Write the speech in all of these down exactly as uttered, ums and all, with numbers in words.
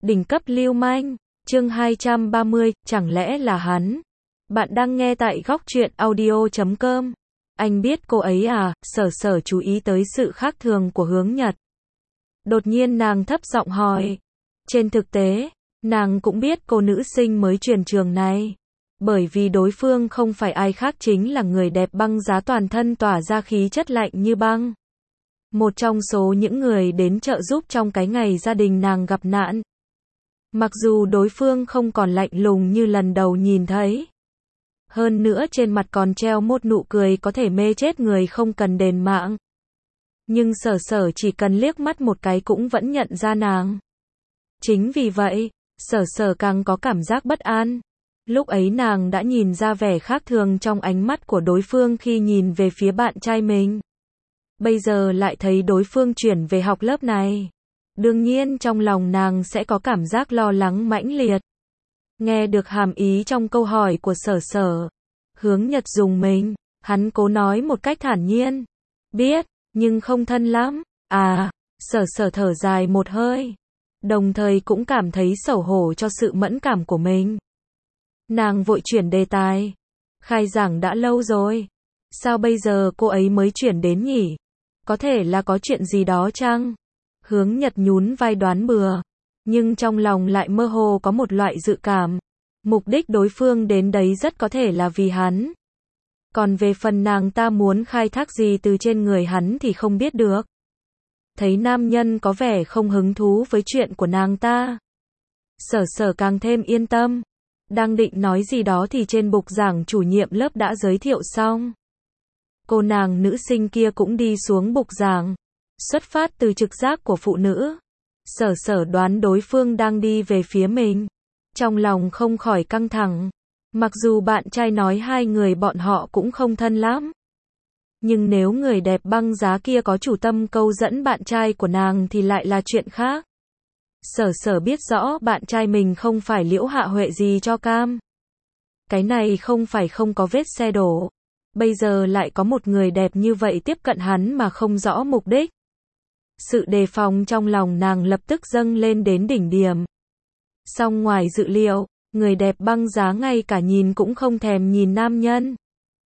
Đỉnh cấp lưu manh, chương hai trăm ba mươi, chẳng lẽ là hắn? Bạn đang nghe tại góc truyện audio chấm com. Anh biết cô ấy à? Sở Sở chú ý tới sự khác thường của Hướng Nhật. Đột nhiên nàng thấp giọng hỏi. Trên thực tế, nàng cũng biết cô nữ sinh mới chuyển trường này. Bởi vì đối phương không phải ai khác chính là người đẹp băng giá toàn thân tỏa ra khí chất lạnh như băng. Một trong số những người đến trợ giúp trong cái ngày gia đình nàng gặp nạn. Mặc dù đối phương không còn lạnh lùng như lần đầu nhìn thấy. Hơn nữa trên mặt còn treo một nụ cười có thể mê chết người không cần đền mạng. Nhưng Sở Sở chỉ cần liếc mắt một cái cũng vẫn nhận ra nàng. Chính vì vậy, Sở Sở càng có cảm giác bất an. Lúc ấy nàng đã nhìn ra vẻ khác thường trong ánh mắt của đối phương khi nhìn về phía bạn trai mình. Bây giờ lại thấy đối phương chuyển về học lớp này. Đương nhiên trong lòng nàng sẽ có cảm giác lo lắng mãnh liệt. Nghe được hàm ý trong câu hỏi của Sở Sở. Hướng Nhật dùng mình, hắn cố nói một cách thản nhiên. Biết, nhưng không thân lắm. À, Sở Sở thở dài một hơi. Đồng thời cũng cảm thấy xấu hổ cho sự mẫn cảm của mình. Nàng vội chuyển đề tài. Khai giảng đã lâu rồi. Sao bây giờ cô ấy mới chuyển đến nhỉ? Có thể là có chuyện gì đó chăng? Hướng Nhật nhún vai đoán bừa. Nhưng trong lòng lại mơ hồ có một loại dự cảm. Mục đích đối phương đến đấy rất có thể là vì hắn. Còn về phần nàng ta muốn khai thác gì từ trên người hắn thì không biết được. Thấy nam nhân có vẻ không hứng thú với chuyện của nàng ta. Sở Sở càng thêm yên tâm. Đang định nói gì đó thì trên bục giảng chủ nhiệm lớp đã giới thiệu xong. Cô nàng nữ sinh kia cũng đi xuống bục giảng. Xuất phát từ trực giác của phụ nữ. Sở Sở đoán đối phương đang đi về phía mình. Trong lòng không khỏi căng thẳng. Mặc dù bạn trai nói hai người bọn họ cũng không thân lắm. Nhưng nếu người đẹp băng giá kia có chủ tâm câu dẫn bạn trai của nàng thì lại là chuyện khác. Sở Sở biết rõ bạn trai mình không phải Liễu Hạ Huệ gì cho cam. Cái này không phải không có vết xe đổ. Bây giờ lại có một người đẹp như vậy tiếp cận hắn mà không rõ mục đích. Sự đề phòng trong lòng nàng lập tức dâng lên đến đỉnh điểm. Song ngoài dự liệu, người đẹp băng giá ngay cả nhìn cũng không thèm nhìn nam nhân.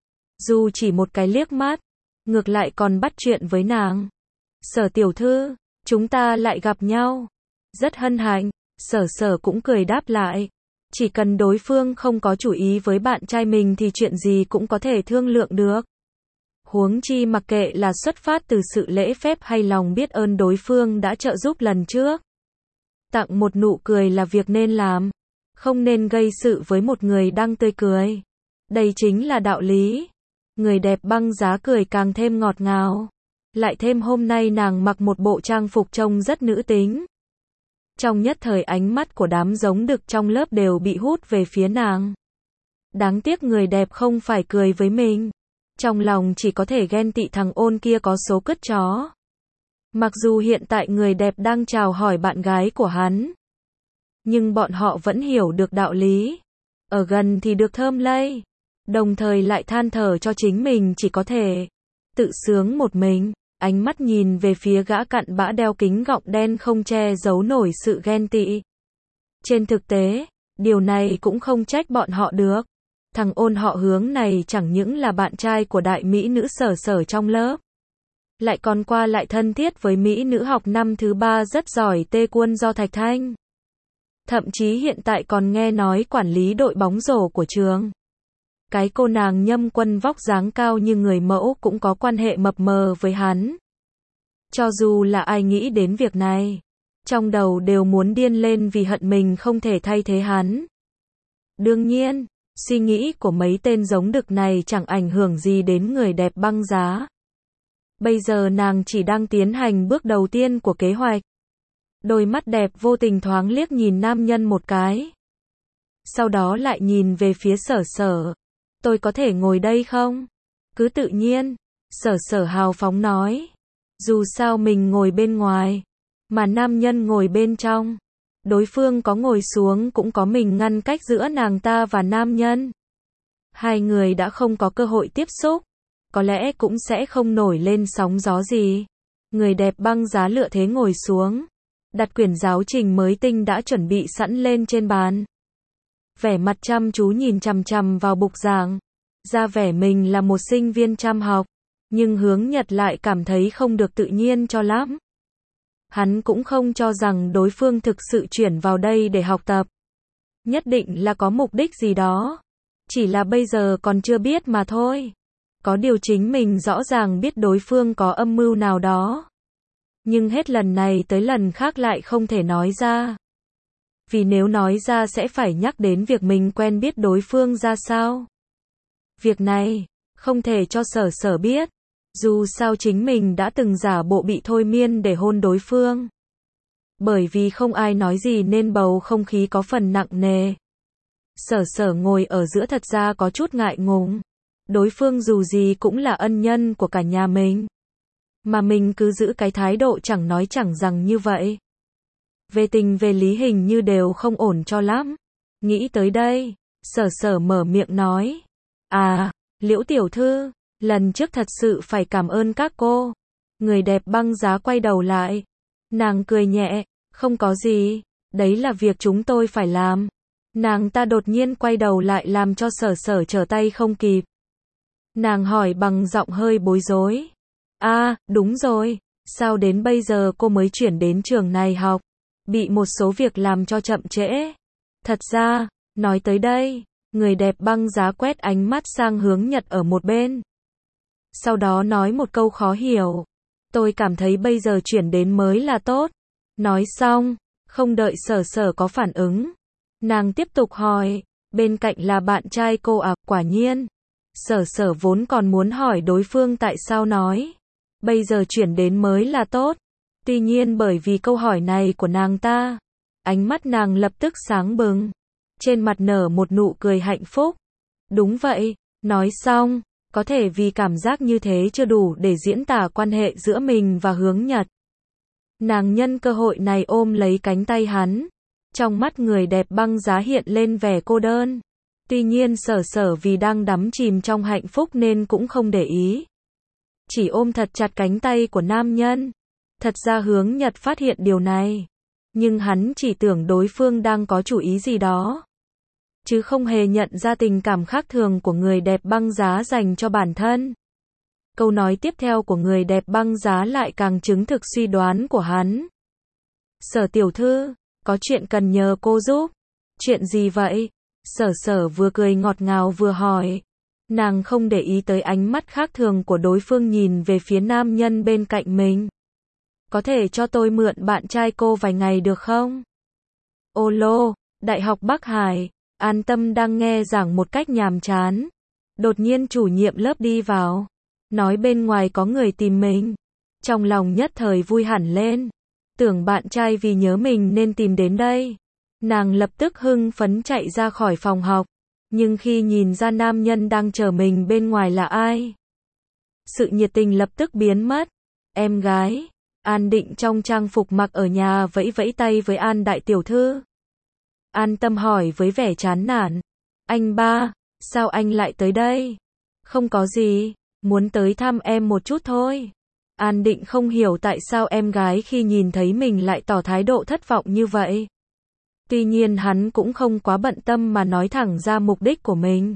Dù chỉ một cái liếc mắt, ngược lại còn bắt chuyện với nàng. Sở tiểu thư, chúng ta lại gặp nhau. Rất hân hạnh, Sở Sở cũng cười đáp lại. Chỉ cần đối phương không có chủ ý với bạn trai mình thì chuyện gì cũng có thể thương lượng được. Huống chi mặc kệ là xuất phát từ sự lễ phép hay lòng biết ơn đối phương đã trợ giúp lần trước. Tặng một nụ cười là việc nên làm. Không nên gây sự với một người đang tươi cười. Đây chính là đạo lý. Người đẹp băng giá cười càng thêm ngọt ngào. Lại thêm hôm nay nàng mặc một bộ trang phục trông rất nữ tính. Trong nhất thời ánh mắt của đám giống đực trong lớp đều bị hút về phía nàng. Đáng tiếc người đẹp không phải cười với mình. Trong lòng chỉ có thể ghen tị thằng ôn kia có số cứt chó. Mặc dù hiện tại người đẹp đang chào hỏi bạn gái của hắn. Nhưng bọn họ vẫn hiểu được đạo lý. Ở gần thì được thơm lây. Đồng thời lại than thở cho chính mình chỉ có thể tự sướng một mình. Ánh mắt nhìn về phía gã cặn bã đeo kính gọng đen không che giấu nổi sự ghen tị. Trên thực tế, điều này cũng không trách bọn họ được. Thằng ôn họ Hướng này chẳng những là bạn trai của đại mỹ nữ Sở Sở trong lớp. Lại còn qua lại thân thiết với mỹ nữ học năm thứ ba rất giỏi tê quân do Thạch Thanh. Thậm chí hiện tại còn nghe nói quản lý đội bóng rổ của trường. Cái cô nàng Nhâm Quân vóc dáng cao như người mẫu cũng có quan hệ mập mờ với hắn. Cho dù là ai nghĩ đến việc này, trong đầu đều muốn điên lên vì hận mình không thể thay thế hắn. Đương nhiên, suy nghĩ của mấy tên giống đực này chẳng ảnh hưởng gì đến người đẹp băng giá. Bây giờ nàng chỉ đang tiến hành bước đầu tiên của kế hoạch. Đôi mắt đẹp vô tình thoáng liếc nhìn nam nhân một cái. Sau đó lại nhìn về phía Sở Sở. Tôi có thể ngồi đây không? Cứ tự nhiên. Sở Sở hào phóng nói. Dù sao mình ngồi bên ngoài, mà nam nhân ngồi bên trong. Đối phương có ngồi xuống cũng có mình ngăn cách giữa nàng ta và nam nhân. Hai người đã không có cơ hội tiếp xúc. Có lẽ cũng sẽ không nổi lên sóng gió gì. Người đẹp băng giá lựa thế ngồi xuống. đặt quyển giáo trình mới tinh đã chuẩn bị sẵn lên trên bàn. Vẻ mặt chăm chú nhìn chằm chằm vào bục giảng, ra vẻ mình là một sinh viên chăm học, nhưng Hướng Nhật lại cảm thấy không được tự nhiên cho lắm. Hắn cũng không cho rằng đối phương thực sự chuyển vào đây để học tập. Nhất định là có mục đích gì đó. Chỉ là bây giờ còn chưa biết mà thôi. Có điều chính mình rõ ràng biết đối phương có âm mưu nào đó. Nhưng hết lần này tới lần khác lại không thể nói ra. Vì nếu nói ra sẽ phải nhắc đến việc mình quen biết đối phương ra sao. Việc này, không thể cho Sở Sở biết. Dù sao chính mình đã từng giả bộ bị thôi miên để hôn đối phương. Bởi vì không ai nói gì nên bầu không khí có phần nặng nề. Sở Sở ngồi ở giữa thật ra có chút ngại ngùng. Đối phương dù gì cũng là ân nhân của cả nhà mình. Mà mình cứ giữ cái thái độ chẳng nói chẳng rằng như vậy. Về tình về lý hình như đều không ổn cho lắm. Nghĩ tới đây, Sở Sở mở miệng nói. À, Liễu tiểu thư, lần trước thật sự phải cảm ơn các cô. Người đẹp băng giá quay đầu lại. Nàng cười nhẹ, không có gì, đấy là việc chúng tôi phải làm. Nàng ta đột nhiên quay đầu lại làm cho Sở Sở trở tay không kịp. Nàng hỏi bằng giọng hơi bối rối. À, đúng rồi, sao đến bây giờ cô mới chuyển đến trường này học? Bị một số việc làm cho chậm trễ. Thật ra, nói tới đây, người đẹp băng giá quét ánh mắt sang Hướng Nhật ở một bên. Sau đó nói một câu khó hiểu. Tôi cảm thấy bây giờ chuyển đến mới là tốt. Nói xong, không đợi Sở Sở có phản ứng. Nàng tiếp tục hỏi, bên cạnh là bạn trai cô à, quả nhiên. Sở Sở vốn còn muốn hỏi đối phương tại sao nói. Bây giờ chuyển đến mới là tốt. Tuy nhiên bởi vì câu hỏi này của nàng ta, ánh mắt nàng lập tức sáng bừng. Trên mặt nở một nụ cười hạnh phúc. Đúng vậy, nói xong, có thể vì cảm giác như thế chưa đủ để diễn tả quan hệ giữa mình và Hướng Nhật. Nàng nhân cơ hội này ôm lấy cánh tay hắn. Trong mắt người đẹp băng giá hiện lên vẻ cô đơn. Tuy nhiên Sở Sở vì đang đắm chìm trong hạnh phúc nên cũng không để ý. Chỉ ôm thật chặt cánh tay của nam nhân. Thật ra Hướng Nhật phát hiện điều này. Nhưng hắn chỉ tưởng đối phương đang có chủ ý gì đó. Chứ không hề nhận ra tình cảm khác thường của người đẹp băng giá dành cho bản thân. Câu nói tiếp theo của người đẹp băng giá lại càng chứng thực suy đoán của hắn. Sở tiểu thư, có chuyện cần nhờ cô giúp. Chuyện gì vậy? Sở Sở vừa cười ngọt ngào vừa hỏi. Nàng không để ý tới ánh mắt khác thường của đối phương nhìn về phía nam nhân bên cạnh mình. Có thể cho tôi mượn bạn trai cô vài ngày được không? Ô lô, Đại học Bắc Hải, An Tâm đang nghe giảng một cách nhàm chán. Đột nhiên chủ nhiệm lớp đi vào. Nói bên ngoài có người tìm mình. Trong lòng nhất thời vui hẳn lên. Tưởng bạn trai vì nhớ mình nên tìm đến đây. Nàng lập tức hưng phấn chạy ra khỏi phòng học. Nhưng khi nhìn ra nam nhân đang chờ mình bên ngoài là ai, sự nhiệt tình lập tức biến mất. Em gái, An Định trong trang phục mặc ở nhà vẫy vẫy tay với An đại tiểu thư. An Tâm hỏi với vẻ chán nản. Anh ba, sao anh lại tới đây? Không có gì, muốn tới thăm em một chút thôi. An Định không hiểu tại sao em gái khi nhìn thấy mình lại tỏ thái độ thất vọng như vậy. Tuy nhiên hắn cũng không quá bận tâm mà nói thẳng ra mục đích của mình.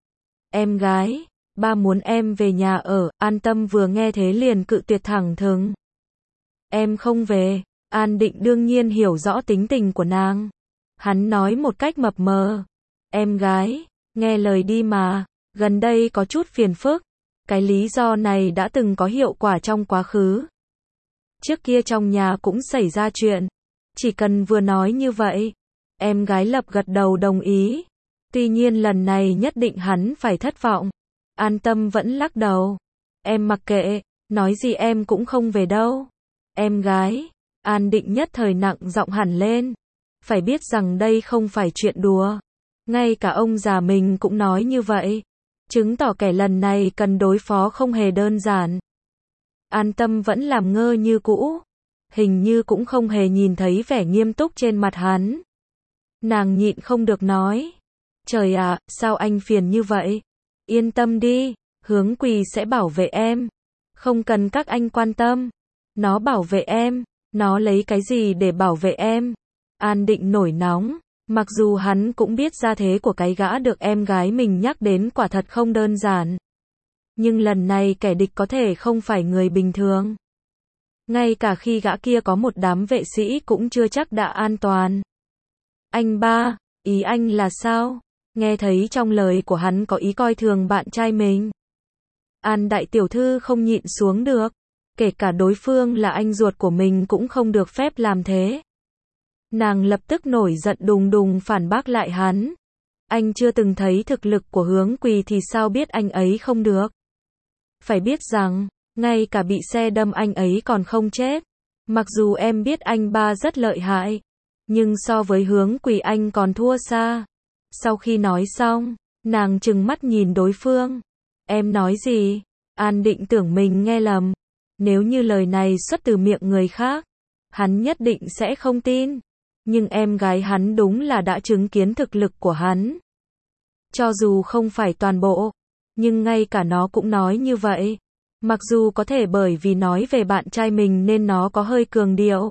Em gái, ba muốn em về nhà ở. An Tâm vừa nghe thế liền cự tuyệt thẳng thừng. Em không về. An Định đương nhiên hiểu rõ tính tình của nàng. Hắn nói một cách mập mờ. Em gái, nghe lời đi mà, gần đây có chút phiền phức. Cái lý do này đã từng có hiệu quả trong quá khứ. Trước kia trong nhà cũng xảy ra chuyện. Chỉ cần vừa nói như vậy, em gái lập gật đầu đồng ý. Tuy nhiên lần này nhất định hắn phải thất vọng. An Tâm vẫn lắc đầu. Em mặc kệ, nói gì em cũng không về đâu. Em gái, An Định nhất thời nặng giọng hẳn lên. Phải biết rằng đây không phải chuyện đùa. Ngay cả ông già mình cũng nói như vậy. Chứng tỏ kẻ lần này cần đối phó không hề đơn giản. An Tâm vẫn làm ngơ như cũ. Hình như cũng không hề nhìn thấy vẻ nghiêm túc trên mặt hắn. Nàng nhịn không được nói. Trời ạ, sao anh phiền như vậy? Yên tâm đi, Hướng Quỳ sẽ bảo vệ em. Không cần các anh quan tâm. Nó bảo vệ em. Nó lấy cái gì để bảo vệ em? An Định nổi nóng. Mặc dù hắn cũng biết gia thế của cái gã được em gái mình nhắc đến quả thật không đơn giản. Nhưng lần này kẻ địch có thể không phải người bình thường. Ngay cả khi gã kia có một đám vệ sĩ cũng chưa chắc đã an toàn. Anh ba, ý anh là sao? Nghe thấy trong lời của hắn có ý coi thường bạn trai mình. An đại tiểu thư không nhịn xuống được. Kể cả đối phương là anh ruột của mình cũng không được phép làm thế. Nàng lập tức nổi giận đùng đùng phản bác lại hắn. Anh chưa từng thấy thực lực của Hướng Quỳ thì sao biết anh ấy không được. Phải biết rằng, ngay cả bị xe đâm anh ấy còn không chết. Mặc dù em biết anh ba rất lợi hại, nhưng so với Hướng Quỳ anh còn thua xa. Sau khi nói xong, nàng trừng mắt nhìn đối phương. Em nói gì? An Định tưởng mình nghe lầm. Nếu như lời này xuất từ miệng người khác, hắn nhất định sẽ không tin. Nhưng em gái hắn đúng là đã chứng kiến thực lực của hắn. Cho dù không phải toàn bộ, nhưng ngay cả nó cũng nói như vậy. Mặc dù có thể bởi vì nói về bạn trai mình nên nó có hơi cường điệu.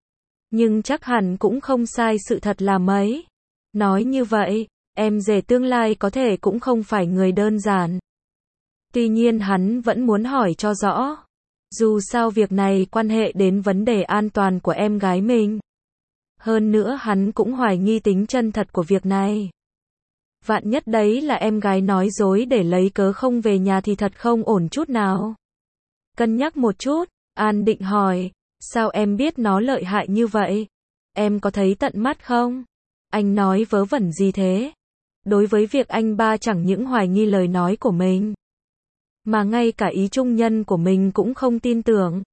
Nhưng chắc hẳn cũng không sai sự thật là mấy. Nói như vậy, em rể tương lai có thể cũng không phải người đơn giản. Tuy nhiên hắn vẫn muốn hỏi cho rõ. Dù sao việc này quan hệ đến vấn đề an toàn của em gái mình. Hơn nữa hắn cũng hoài nghi tính chân thật của việc này. Vạn nhất đấy là em gái nói dối để lấy cớ không về nhà thì thật không ổn chút nào. Cân nhắc một chút, An Định hỏi, sao em biết nó lợi hại như vậy? Em có thấy tận mắt không? Anh nói vớ vẩn gì thế? Đối với việc anh ba chẳng những hoài nghi lời nói của mình, mà ngay cả ý trung nhân của mình cũng không tin tưởng.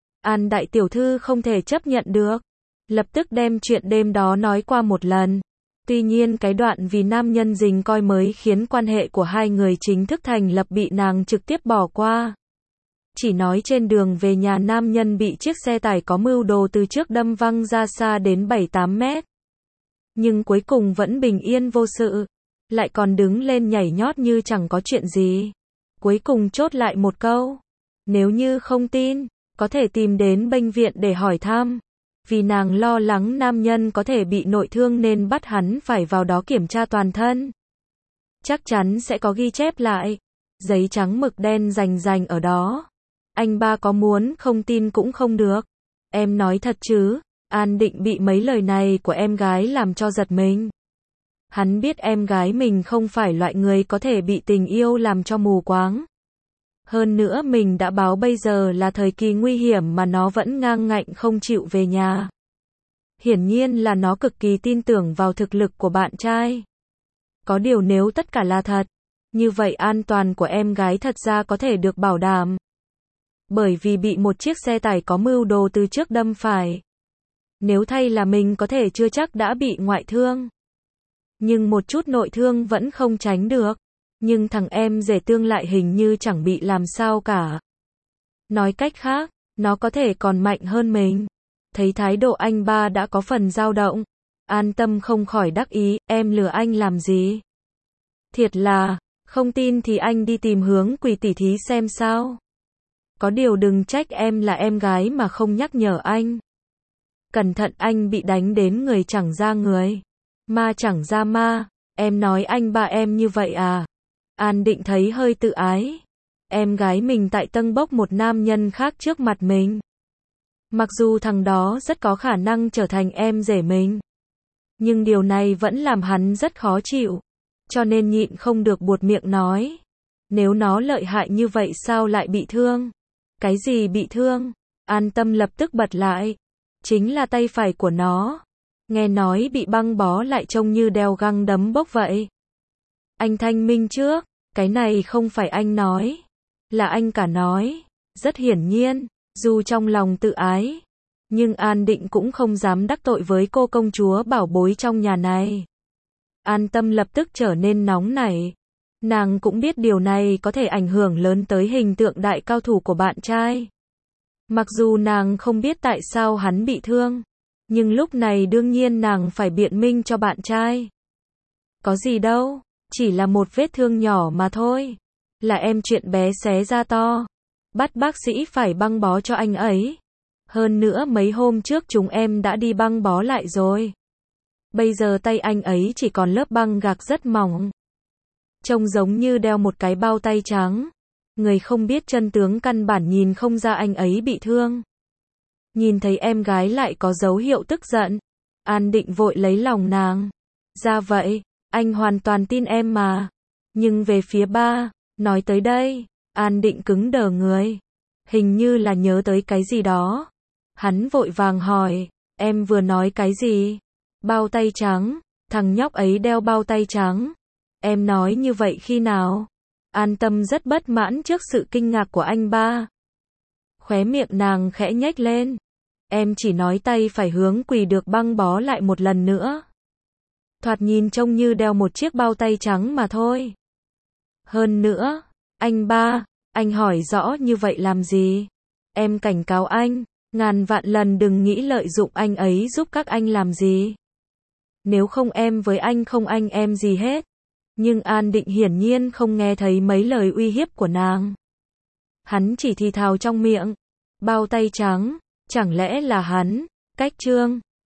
An đại tiểu thư không thể chấp nhận được. Lập tức đem chuyện đêm đó nói qua một lần. Tuy nhiên cái đoạn vì nam nhân dình coi mới khiến quan hệ của hai người chính thức thành lập bị nàng trực tiếp bỏ qua. Chỉ nói trên đường về nhà nam nhân bị chiếc xe tải có mưu đồ từ trước đâm văng ra xa đến bảy tám mét. Nhưng cuối cùng vẫn bình yên vô sự. Lại còn đứng lên nhảy nhót như chẳng có chuyện gì. Cuối cùng chốt lại một câu. Nếu như không tin, có thể tìm đến bệnh viện để hỏi thăm. Vì nàng lo lắng nam nhân có thể bị nội thương nên bắt hắn phải vào đó kiểm tra toàn thân. Chắc chắn sẽ có ghi chép lại. Giấy trắng mực đen rành rành ở đó. Anh ba có muốn không tin cũng không được. Em nói thật chứ? An Định bị mấy lời này của em gái làm cho giật mình. Hắn biết em gái mình không phải loại người có thể bị tình yêu làm cho mù quáng. Hơn nữa mình đã báo bây giờ là thời kỳ nguy hiểm mà nó vẫn ngang ngạnh không chịu về nhà. Hiển nhiên là nó cực kỳ tin tưởng vào thực lực của bạn trai. Có điều nếu tất cả là thật, như vậy an toàn của em gái thật ra có thể được bảo đảm. Bởi vì bị một chiếc xe tải có mưu đồ từ trước đâm phải. Nếu thay là mình có thể chưa chắc đã bị ngoại thương. Nhưng một chút nội thương vẫn không tránh được. Nhưng thằng em rể tương lại hình như chẳng bị làm sao cả. Nói cách khác, nó có thể còn mạnh hơn mình. Thấy thái độ anh ba đã có phần dao động. An Tâm không khỏi đắc ý, em lừa anh làm gì? Thiệt là, không tin thì anh đi tìm Hướng Quỳ tỉ thí xem sao. Có điều đừng trách em là em gái mà không nhắc nhở anh. Cẩn thận anh bị đánh đến người chẳng ra người. Ma chẳng ra ma, em nói anh ba em như vậy à? An Định thấy hơi tự ái. Em gái mình tại tâng bốc một nam nhân khác trước mặt mình. Mặc dù thằng đó rất có khả năng trở thành em rể mình. Nhưng điều này vẫn làm hắn rất khó chịu. Cho nên nhịn không được buột miệng nói. Nếu nó lợi hại như vậy sao lại bị thương? Cái gì bị thương? An Tâm lập tức bật lại. Chính là tay phải của nó. Nghe nói bị băng bó lại trông như đeo găng đấm bốc vậy. Anh thanh minh trước, cái này không phải anh nói. Là anh cả nói. Rất hiển nhiên, dù trong lòng tự ái. Nhưng An Định cũng không dám đắc tội với cô công chúa bảo bối trong nhà này. An Tâm lập tức trở nên nóng nảy. Nàng cũng biết điều này có thể ảnh hưởng lớn tới hình tượng đại cao thủ của bạn trai. Mặc dù nàng không biết tại sao hắn bị thương. Nhưng lúc này đương nhiên nàng phải biện minh cho bạn trai. Có gì đâu, chỉ là một vết thương nhỏ mà thôi. Là em chuyện bé xé ra to. Bắt bác sĩ phải băng bó cho anh ấy. Hơn nữa mấy hôm trước chúng em đã đi băng bó lại rồi. Bây giờ tay anh ấy chỉ còn lớp băng gạc rất mỏng. Trông giống như đeo một cái bao tay trắng. Người không biết chân tướng căn bản nhìn không ra anh ấy bị thương. Nhìn thấy em gái lại có dấu hiệu tức giận. An Định vội lấy lòng nàng. Ra vậy, anh hoàn toàn tin em mà. Nhưng về phía ba, nói tới đây, An Định cứng đờ người. Hình như là nhớ tới cái gì đó. Hắn vội vàng hỏi, em vừa nói cái gì? Bao tay trắng, thằng nhóc ấy đeo bao tay trắng. Em nói như vậy khi nào? An Tâm rất bất mãn trước sự kinh ngạc của anh ba. Khóe miệng nàng khẽ nhếch lên. Em chỉ nói tay phải hướng quỳ được băng bó lại một lần nữa. Thoạt nhìn trông như đeo một chiếc bao tay trắng mà thôi. Hơn nữa, anh ba, anh hỏi rõ như vậy làm gì? Em cảnh cáo anh, ngàn vạn lần đừng nghĩ lợi dụng anh ấy giúp các anh làm gì. Nếu không em với anh không anh em gì hết. Nhưng An Định hiển nhiên không nghe thấy mấy lời uy hiếp của nàng. Hắn chỉ thì thào trong miệng. Bao tay trắng, chẳng lẽ là hắn, Cách Trương.